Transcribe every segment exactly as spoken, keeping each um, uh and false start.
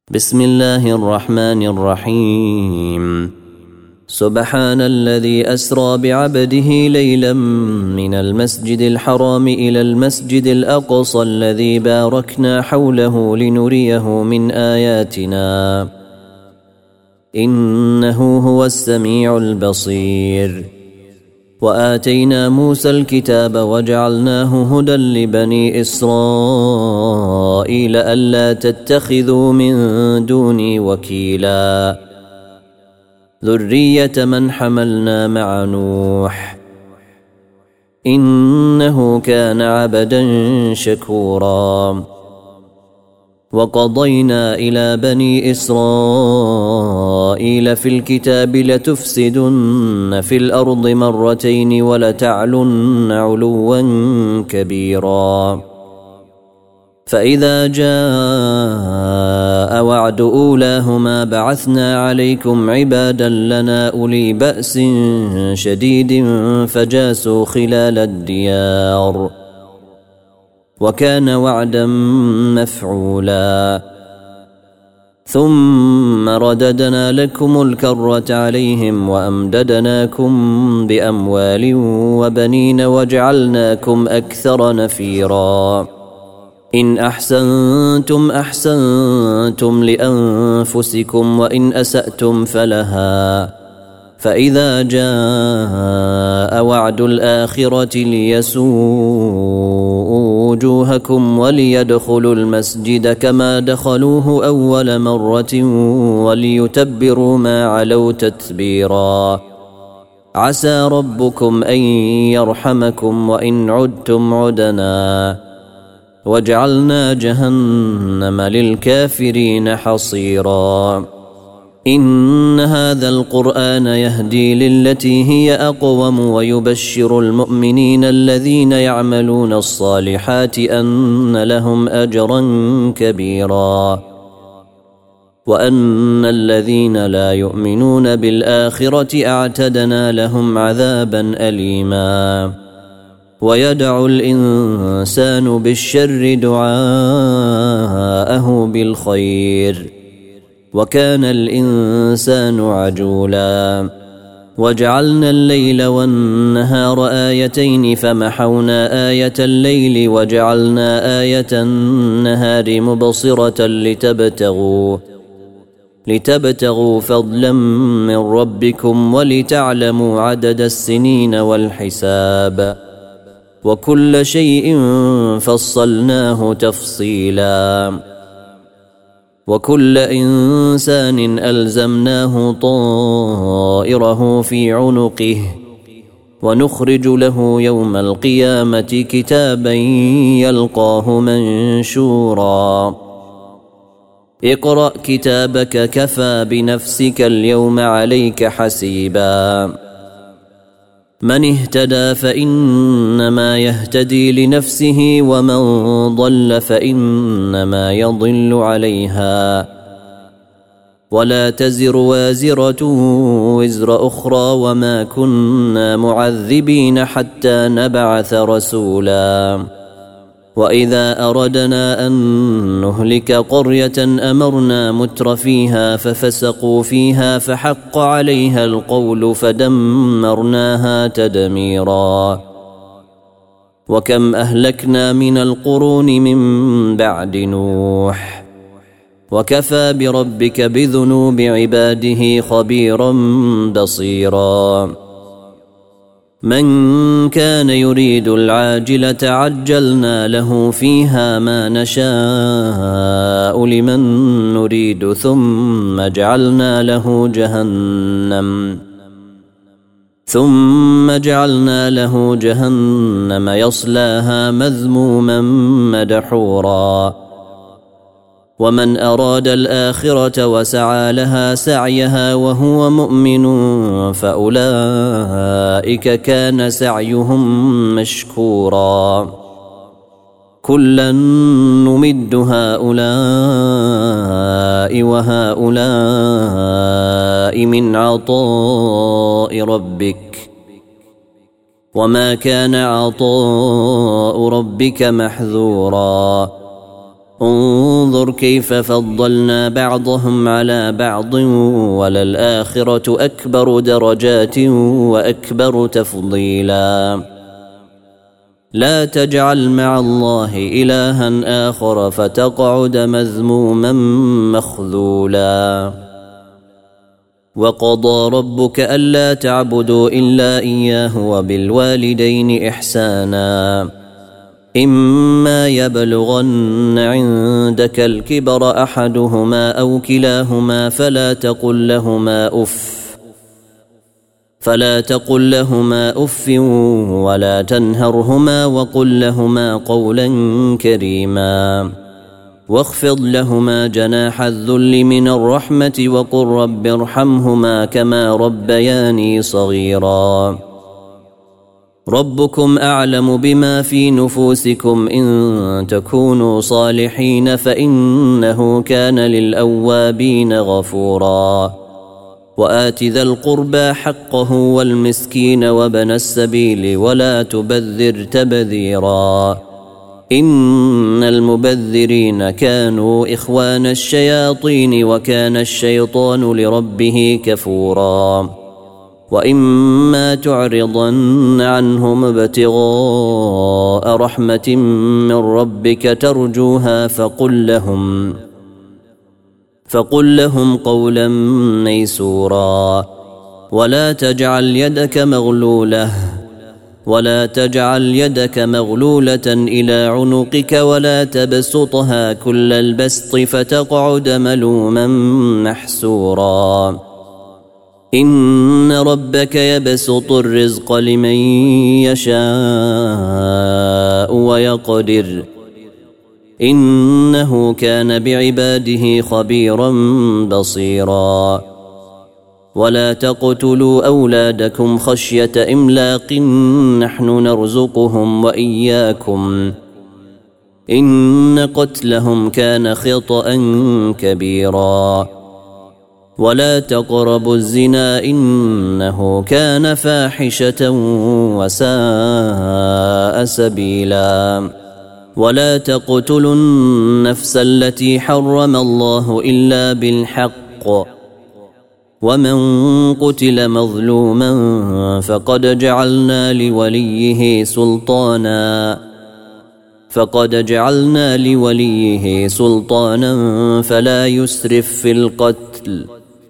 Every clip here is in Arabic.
بسم الله الرحمن الرحيم. سبحان الذي أسرى بعبده ليلا من المسجد الحرام إلى المسجد الأقصى الذي باركنا حوله لنريه من آياتنا إنه هو السميع البصير. وآتينا موسى الكتاب وجعلناه هدى لبني إسرائيل ألا تتخذوا من دوني وكيلا ذرية من حملنا مع نوح إنه كان عبدا شكورا. وقضينا إلى بني إسرائيل في الكتاب لتفسدن في الأرض مرتين ولتعلن علوا كبيرا. فإذا جاء وعد أولاهما بعثنا عليكم عبادا لنا أولي بأس شديد فجاسوا خلال الديار وكان وعدا مفعولا. ثم رددنا لكم الكرة عليهم وأمددناكم بأموال وبنين وجعلناكم أكثر نفيرا. إن أحسنتم أحسنتم لأنفسكم وإن أسأتم فلها. فإذا جاء وعد الآخرة ليسوءوا وجوهكم وليدخلوا المسجد كما دخلوه أول مرة وليتبروا ما علوا تتبيرا. عسى ربكم أن يرحمكم وإن عدتم عدنا وجعلنا جهنم للكافرين حصيرا. إن هذا القرآن يهدي للتي هي أقوم ويبشر المؤمنين الذين يعملون الصالحات أن لهم أجرا كبيرا وأن الذين لا يؤمنون بالآخرة أعتدنا لهم عذابا أليما. ويدعو الإنسان بالشر دعاءه بالخير وكان الإنسان عجولا. وجعلنا الليل والنهار آيتين فمحونا آية الليل وجعلنا آية النهار مبصرة لتبتغوا لتبتغوا فضلا من ربكم ولتعلموا عدد السنين والحساب وكل شيء فصلناه تفصيلا. وكل إنسان ألزمناه طائره في عنقه ونخرج له يوم القيامة كتابا يلقاه منشورا. اقرأ كتابك كفى بنفسك اليوم عليك حسيبا. من اهتدى فإنما يهتدي لنفسه ومن ضل فإنما يضل عليها ولا تزر وازرة وزر أخرى وما كنا معذبين حتى نبعث رسولا. وإذا أردنا أن نهلك قرية أمرنا متر فيها ففسقوا فيها فحق عليها القول فدمرناها تدميرا. وكم أهلكنا من القرون من بعد نوح وكفى بربك بذنوب عباده خبيرا بصيرا. من كان يريد العاجلة عجلنا له فيها ما نشاء لمن نريد ثم جعلنا له جهنم ثم جعلنا له جهنم يصلاها مذموما مدحورا. ومن أراد الآخرة وسعى لها سعيها وهو مؤمن فأولئك كان سعيهم مشكورا. كلا نمد هؤلاء وهؤلاء من عطاء ربك وما كان عطاء ربك محذورا. انظر انظر كيف فضلنا بعضهم على بعض وللآخرة أكبر درجات وأكبر تفضيلا لا تجعل مع الله إلها آخر فتقعد مذموما مخذولا وقضى ربك ألا تعبدوا إلا إياه وبالوالدين إحسانا إما يبلغن عندك الكبر أحدهما أو كلاهما فلا تقل لهما أف فلا تقل لهما أف ولا تنهرهما وقل لهما قولا كريما واخفض لهما جناح الذل من الرحمة وقل رب ارحمهما كما ربياني صغيرا ربكم أعلم بما في نفوسكم إن تكونوا صالحين فإنه كان للأوابين غفورا وآت ذا القربى حقه والمسكين وابن السبيل ولا تبذر تبذيرا إن المبذرين كانوا إخوان الشياطين وكان الشيطان لربه كفورا وإما تعرضن عنهم ابتغاء رحمة من ربك ترجوها فقل لهم فقل لهم قولا ميسورا ولا تجعل يدك مغلولة ولا تجعل يدك مغلولة إلى عنقك ولا تبسطها كل البسط فتقعد ملوما محسورا إن ربك يبسط الرزق لمن يشاء ويقدر إنه كان بعباده خبيرا بصيرا ولا تقتلوا أولادكم خشية إملاق نحن نرزقهم وإياكم إن قتلهم كان خطأ كبيرا ولا تقربوا الزنا إنه كان فاحشة وساء سبيلا ولا تقتلوا النفس التي حرم الله إلا بالحق ومن قتل مظلوما فقد جعلنا لوليه سلطانا فقد جعلنا لوليه سلطانا فلا يسرف في القتل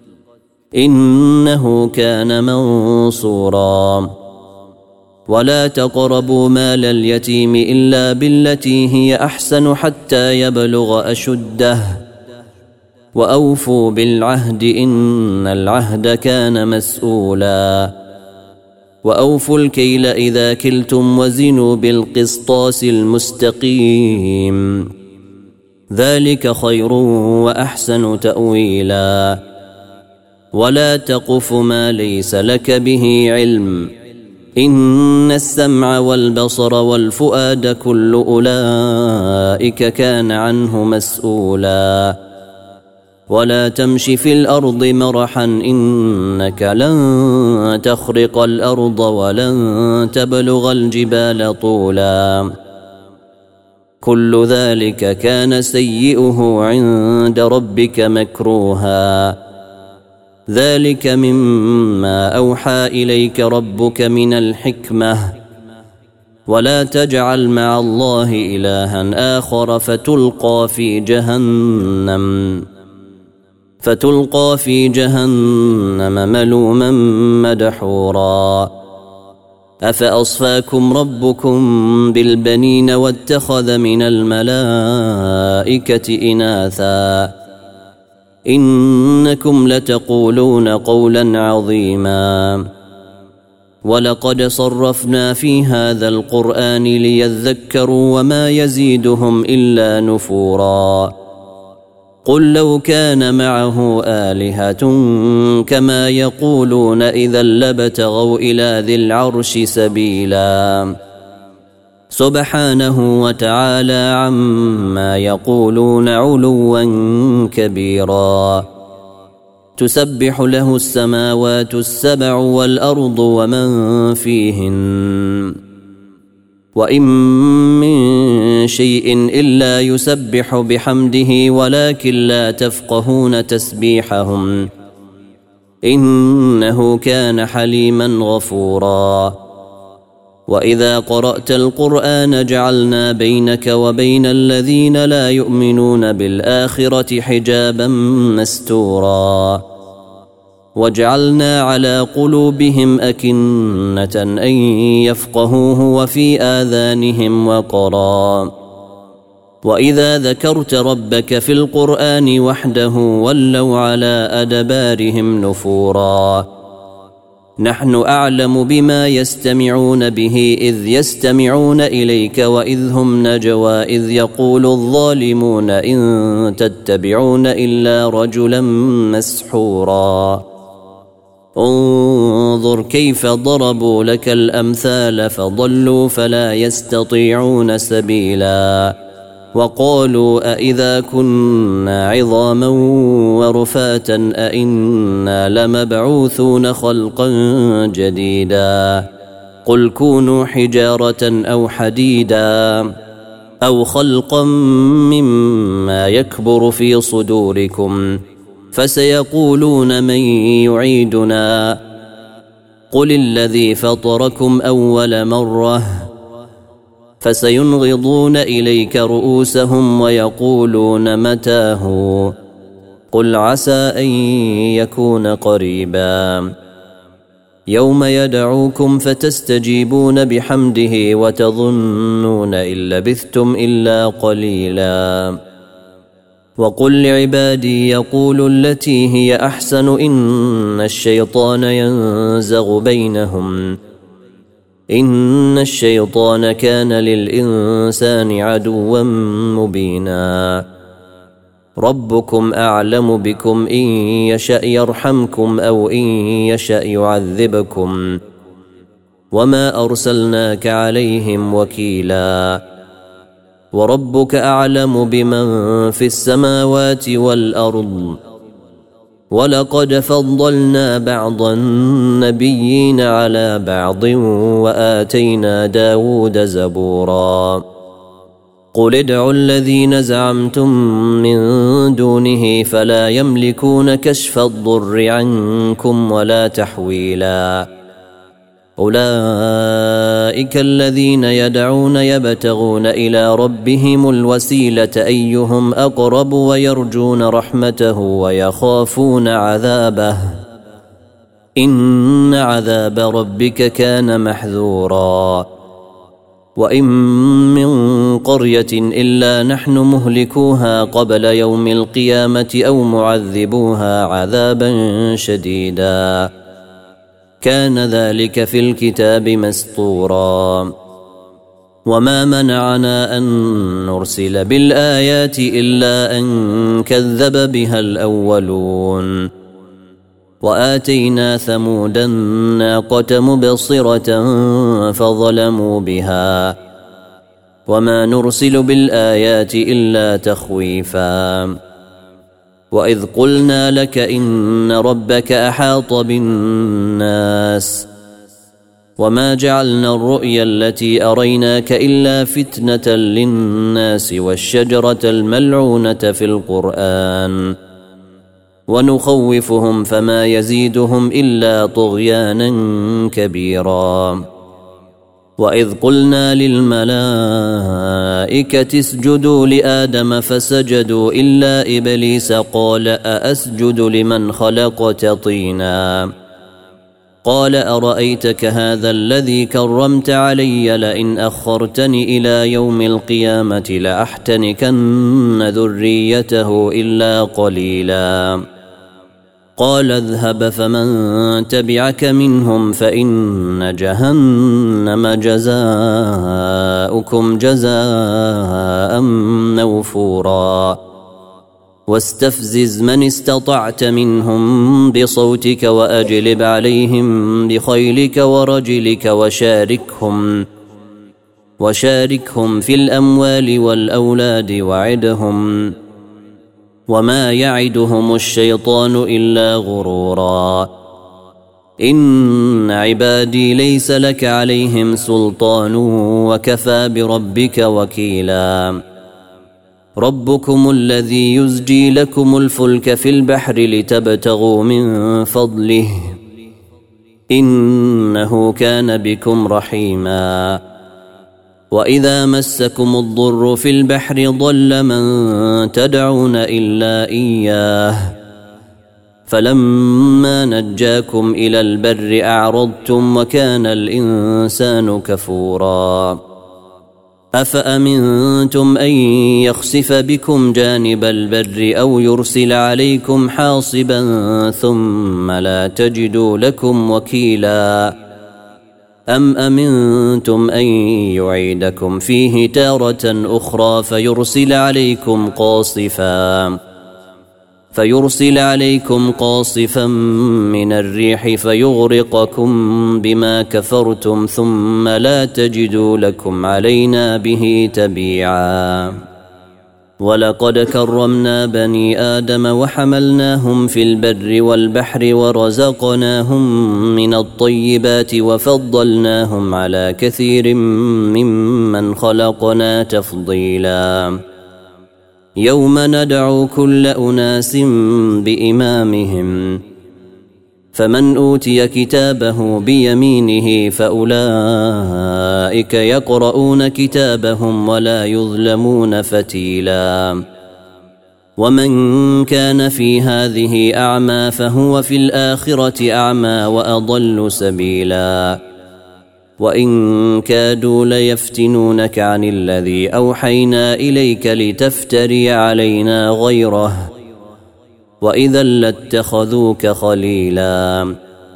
إنه كان منصورا ولا تقربوا مال اليتيم إلا بالتي هي أحسن حتى يبلغ أشده وأوفوا بالعهد إن العهد كان مسؤولا وأوفوا الكيل إذا كلتم وزنوا بالقسطاس المستقيم ذلك خير وأحسن تأويلا ولا تقف ما ليس لك به علم إن السمع والبصر والفؤاد كل أولئك كان عنه مسؤولا ولا تمش في الأرض مرحا إنك لن تخرق الأرض ولن تبلغ الجبال طولا كل ذلك كان سيئه عند ربك مكروها ذلك مما أوحى إليك ربك من الحكمة ولا تجعل مع الله إلها آخر فتلقى في جهنم فتلقى في جهنم ملوما مدحورا أفأصفاكم ربكم بالبنين واتخذ من الملائكة إناثا إنكم لتقولون قولا عظيما ولقد صرفنا في هذا القرآن ليذكروا وما يزيدهم إلا نفورا قل لو كان معه آلهة كما يقولون إذا لابتغوا إلى ذي العرش سبيلا سبحانه وتعالى عما يقولون علوا كبيرا تسبح له السماوات السبع والأرض ومن فيهن وإن من شيء إلا يسبح بحمده ولكن لا تفقهون تسبيحهم إنه كان حليما غفورا وإذا قرأت القرآن جعلنا بينك وبين الذين لا يؤمنون بالآخرة حجابا مستورا وجعلنا على قلوبهم أكنة أن يفقهوه وفي آذانهم وقرا وإذا ذكرت ربك في القرآن وحده ولوا على أدبارهم نفورا نحن أعلم بما يستمعون به إذ يستمعون إليك وإذ هم نجوى إذ يقول الظالمون إن تتبعون إلا رجلا مسحورا انظر كيف ضربوا لك الأمثال فضلوا فلا يستطيعون سبيلا وقالوا أإذا كنا عظاما ورفاتا أإنا لمبعوثون خلقا جديدا قل كونوا حجارة أو حديدا أو خلقا مما يكبر في صدوركم فسيقولون من يعيدنا قل الذي فطركم أول مرة فسينغضون إليك رؤوسهم ويقولون متاه قل عسى أن يكون قريبا يوم يدعوكم فتستجيبون بحمده وتظنون إن لبثتم إلا قليلا وقل لعبادي يقولوا التي هي أحسن إن الشيطان ينزغ بينهم إن الشيطان كان للإنسان عدوا مبينا ربكم أعلم بكم إن يشأ يرحمكم أو إن يشأ يعذبكم وما أرسلناك عليهم وكيلا وربك أعلم بمن في السماوات والأرض ولقد فضلنا بعض النبيين على بعض وآتينا داود زبورا قل ادعوا الذين زعمتم من دونه فلا يملكون كشف الضر عنكم ولا تحويلا أولئك الذين يدعون يبتغون إلى ربهم الوسيلة أيهم أقرب ويرجون رحمته ويخافون عذابه إن عذاب ربك كان محذورا وإن من قرية إلا نحن مهلكوها قبل يوم القيامة أو معذبوها عذابا شديدا كان ذلك في الكتاب مسطورا وما منعنا أن نرسل بالآيات إلا أن كذب بها الأولون وآتينا ثمود الناقة مبصرة فظلموا بها وما نرسل بالآيات إلا تخويفا وإذ قلنا لك إن ربك أحاط بالناس وما جعلنا الرؤيا التي أريناك إلا فتنة للناس والشجرة الملعونة في القرآن ونخوفهم فما يزيدهم إلا طغيانا كبيرا وإذ قلنا للملائكة اسجدوا لآدم فسجدوا إلا إبليس قال أأسجد لمن خلقت طينا قال أرأيتك هذا الذي كرمت علي لئن أخرتني إلى يوم القيامة لأحتنكن ذريته إلا قليلا قال اذهب فمن تبعك منهم فإن جهنم جزاؤكم جزاء موفورا واستفزز من استطعت منهم بصوتك وأجلب عليهم بخيلك ورجلك وشاركهم وشاركهم في الأموال والأولاد وعدهم وما يعدهم الشيطان إلا غرورا إن عبادي ليس لك عليهم سلطان وكفى بربك وكيلا ربكم الذي يزجي لكم الفلك في البحر لتبتغوا من فضله إنه كان بكم رحيما وإذا مسكم الضر في البحر ضل من تدعون إلا إياه فلما نجاكم إلى البر أعرضتم وكان الإنسان كفورا أفأمنتم أن يخسف بكم جانب البر أو يرسل عليكم حاصبا ثم لا تجدوا لكم وكيلا أم أمنتم أن يعيدكم فيه تارة أخرى فيرسل عليكم قاصفا فيرسل عليكم قاصفا من الريح فيغرقكم بما كفرتم ثم لا تجدوا لكم علينا به تبيعا ولقد كرمنا بني آدم وحملناهم في البر والبحر ورزقناهم من الطيبات وفضلناهم على كثير ممن خلقنا تفضيلا يوم ندعو كل أناس بإمامهم فمن أوتي كتابه بيمينه فأولئك يقرؤون كتابهم ولا يظلمون فتيلا ومن كان في هذه أعمى فهو في الآخرة أعمى وأضل سبيلا وإن كادوا ليفتنونك عن الذي أوحينا إليك لتفتري علينا غيره وإذا لاتخذوك خليلا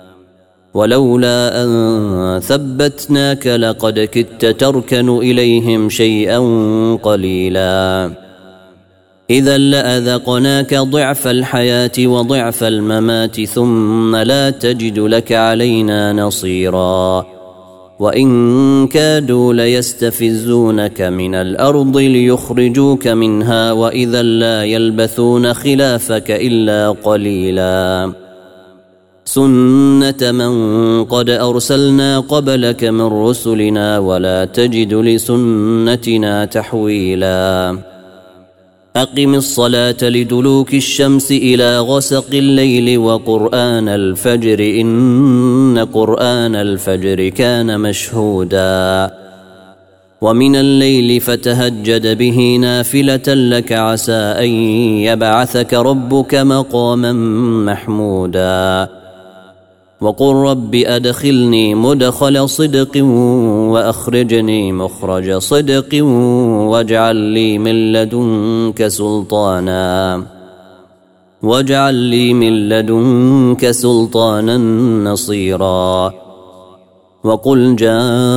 ولولا أن ثبتناك لقد كدت تركن إليهم شيئا قليلا إذا لأذقناك ضعف الحياة وضعف الممات ثم لا تجد لك علينا نصيرا وإن كادوا ليستفزونك من الأرض ليخرجوك منها وإذا لا يلبثون خلافك إلا قليلا سنة من قد أرسلنا قبلك من رسلنا ولا تجد لسنتنا تحويلا أقم الصلاة لدلوك الشمس إلى غسق الليل وقرآن الفجر إن قرآن الفجر كان مشهودا ومن الليل فتهجد به نافلة لك عسى أن يبعثك ربك مقاما محمودا وقل رب أدخلني مدخل صدق وأخرجني مخرج صدق واجعل لي من لدنك سلطانا واجعل لي من لدنك سلطانا نصيرا وقل جاء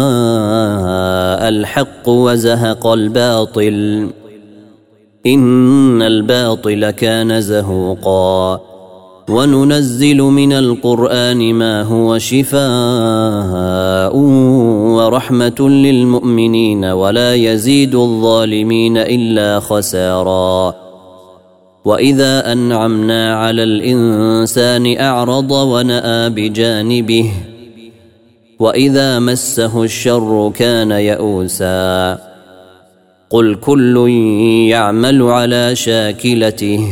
الحق وزهق الباطل إن الباطل كان زهوقا وننزل من القرآن ما هو شفاء ورحمة للمؤمنين ولا يزيد الظالمين إلا خسارا وإذا أنعمنا على الإنسان أعرض ونأى بجانبه وإذا مسه الشر كان يئوسا قل كل يعمل على شاكلته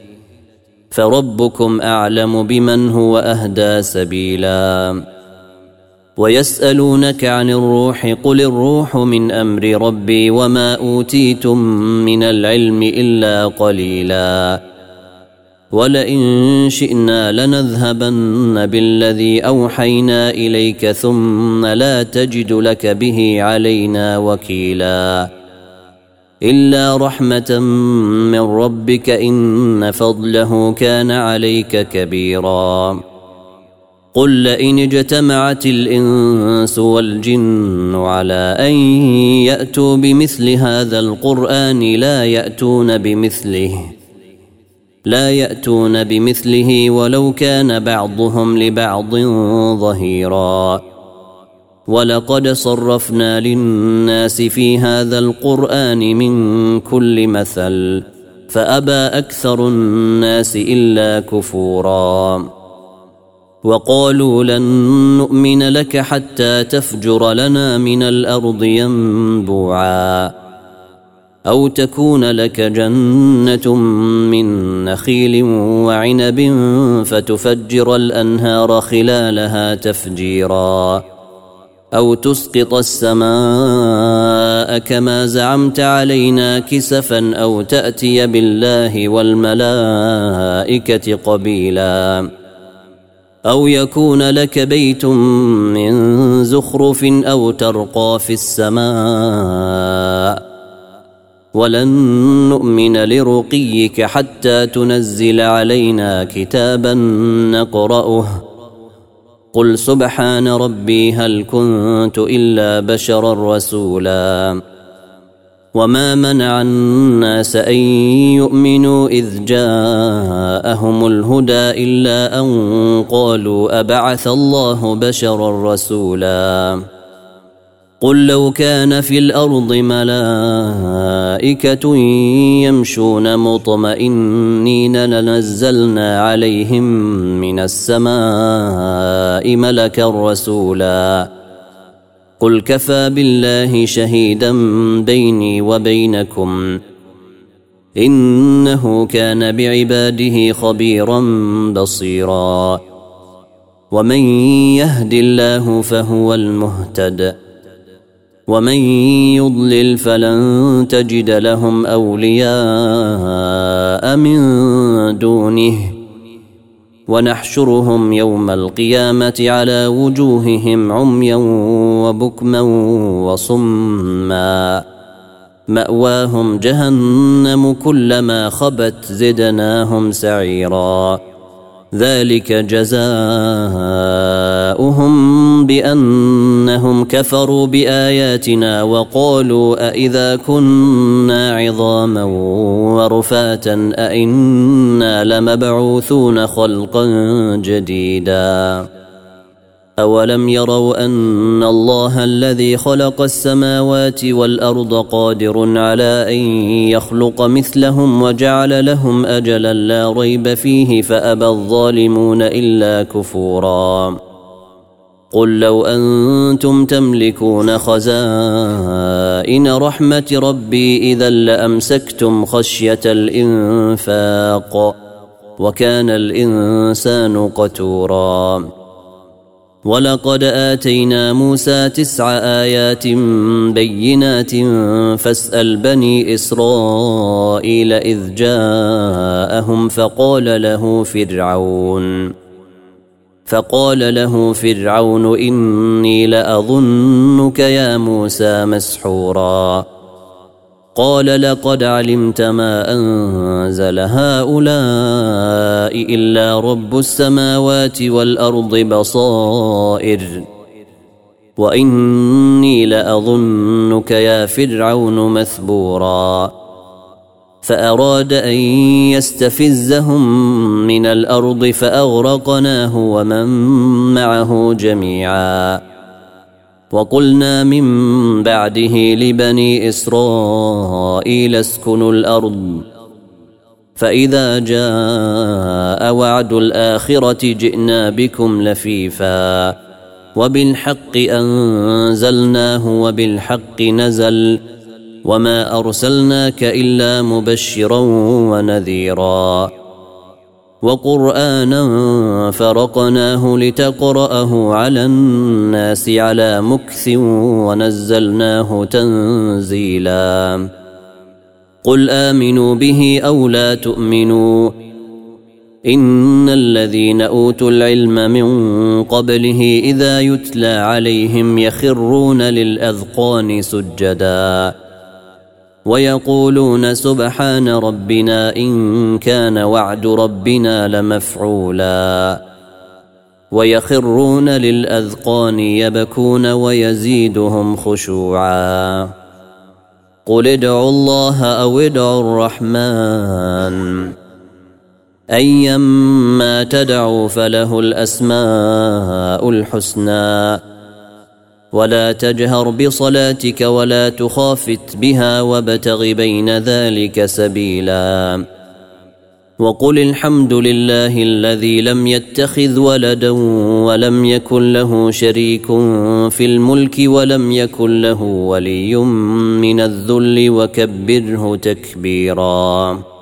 فربكم أعلم بمن هو أهدى سبيلا ويسألونك عن الروح قل الروح من أمر ربي وما أوتيتم من العلم إلا قليلا ولئن شئنا لنذهبن بالذي أوحينا إليك ثم لا تجد لك به علينا وكيلا إلا رحمة من ربك إن فضله كان عليك كبيرا قل لئن اجتمعت الإنس والجن على أن يأتوا بمثل هذا القرآن لا يأتون بمثله لا يأتون بمثله ولو كان بعضهم لبعض ظهيرا ولقد صرفنا للناس في هذا القرآن من كل مثل فأبى أكثر الناس إلا كفورا وقالوا لن نؤمن لك حتى تفجر لنا من الأرض ينبوعا أو تكون لك جنة من نخيل وعنب فتفجر الأنهار خلالها تفجيرا أو تسقط السماء كما زعمت علينا كسفا أو تأتي بالله والملائكة قبيلا أو يكون لك بيت من زخرف أو ترقى في السماء ولن نؤمن لرقيك حتى تنزل علينا كتابا نقرأه قل سبحان ربي هل كنت إلا بشرا رسولا وما منع الناس أن يؤمنوا إذ جاءهم الهدى إلا أن قالوا أبعث الله بشرا رسولا قل لو كان في الأرض ملائكة يمشون مطمئنين لنزلنا عليهم من السماء ملكا رسولا قل كفى بالله شهيدا بيني وبينكم إنه كان بعباده خبيرا بصيرا ومن يهد الله فهو المهتد ومن يضلل فلن تجد لهم أولياء من دونه ونحشرهم يوم القيامة على وجوههم عميا وبكما وصما مأواهم جهنم كلما خبت زدناهم سعيرا ذلك جزاؤهم بأنهم كفروا بآياتنا وقالوا أإذا كنا عظاما ورفاتا أإنا لمبعوثون خلقا جديدا أولم يروا أن الله الذي خلق السماوات والأرض قادر على أن يخلق مثلهم وجعل لهم أجلا لا ريب فيه فأبى الظالمون إلا كفورا قل لو أنتم تملكون خزائن رحمة ربي إذا لأمسكتم خشية الإنفاق وكان الإنسان قتورا ولقد آتينا موسى تسع آيات بينات فاسأل بني إسرائيل إذ جاءهم فقال له فرعون فقال له فرعون إني لأظنك يا موسى مسحورا قال لقد علمت ما أنزل هؤلاء إلا رب السماوات والأرض بصائر وإني لأظنك يا فرعون مثبورا فأراد أن يستفزهم من الأرض فأغرقناه ومن معه جميعا وقلنا من بعده لبني إسرائيل اسكنوا الأرض فإذا جاء وعد الآخرة جئنا بكم لفيفا وبالحق أنزلناه وبالحق نزل وما أرسلناك إلا مبشرا ونذيرا وقرآنا فرقناه لتقرأه على الناس على مكث ونزلناه تنزيلا قل آمنوا به أو لا تؤمنوا إن الذين أوتوا العلم من قبله إذا يتلى عليهم يخرون للأذقان سجدا ويقولون سبحان ربنا إن كان وعد ربنا لمفعولا ويخرون للأذقان يبكون ويزيدهم خشوعا قل ادعوا الله أو ادعوا الرحمن أيما تدعوا فله الأسماء الحسنى ولا تجهر بصلاتك ولا تخافت بها وابتغ بين ذلك سبيلا وقل الحمد لله الذي لم يتخذ ولدا ولم يكن له شريك في الملك ولم يكن له ولي من الذل وكبره تكبيرا.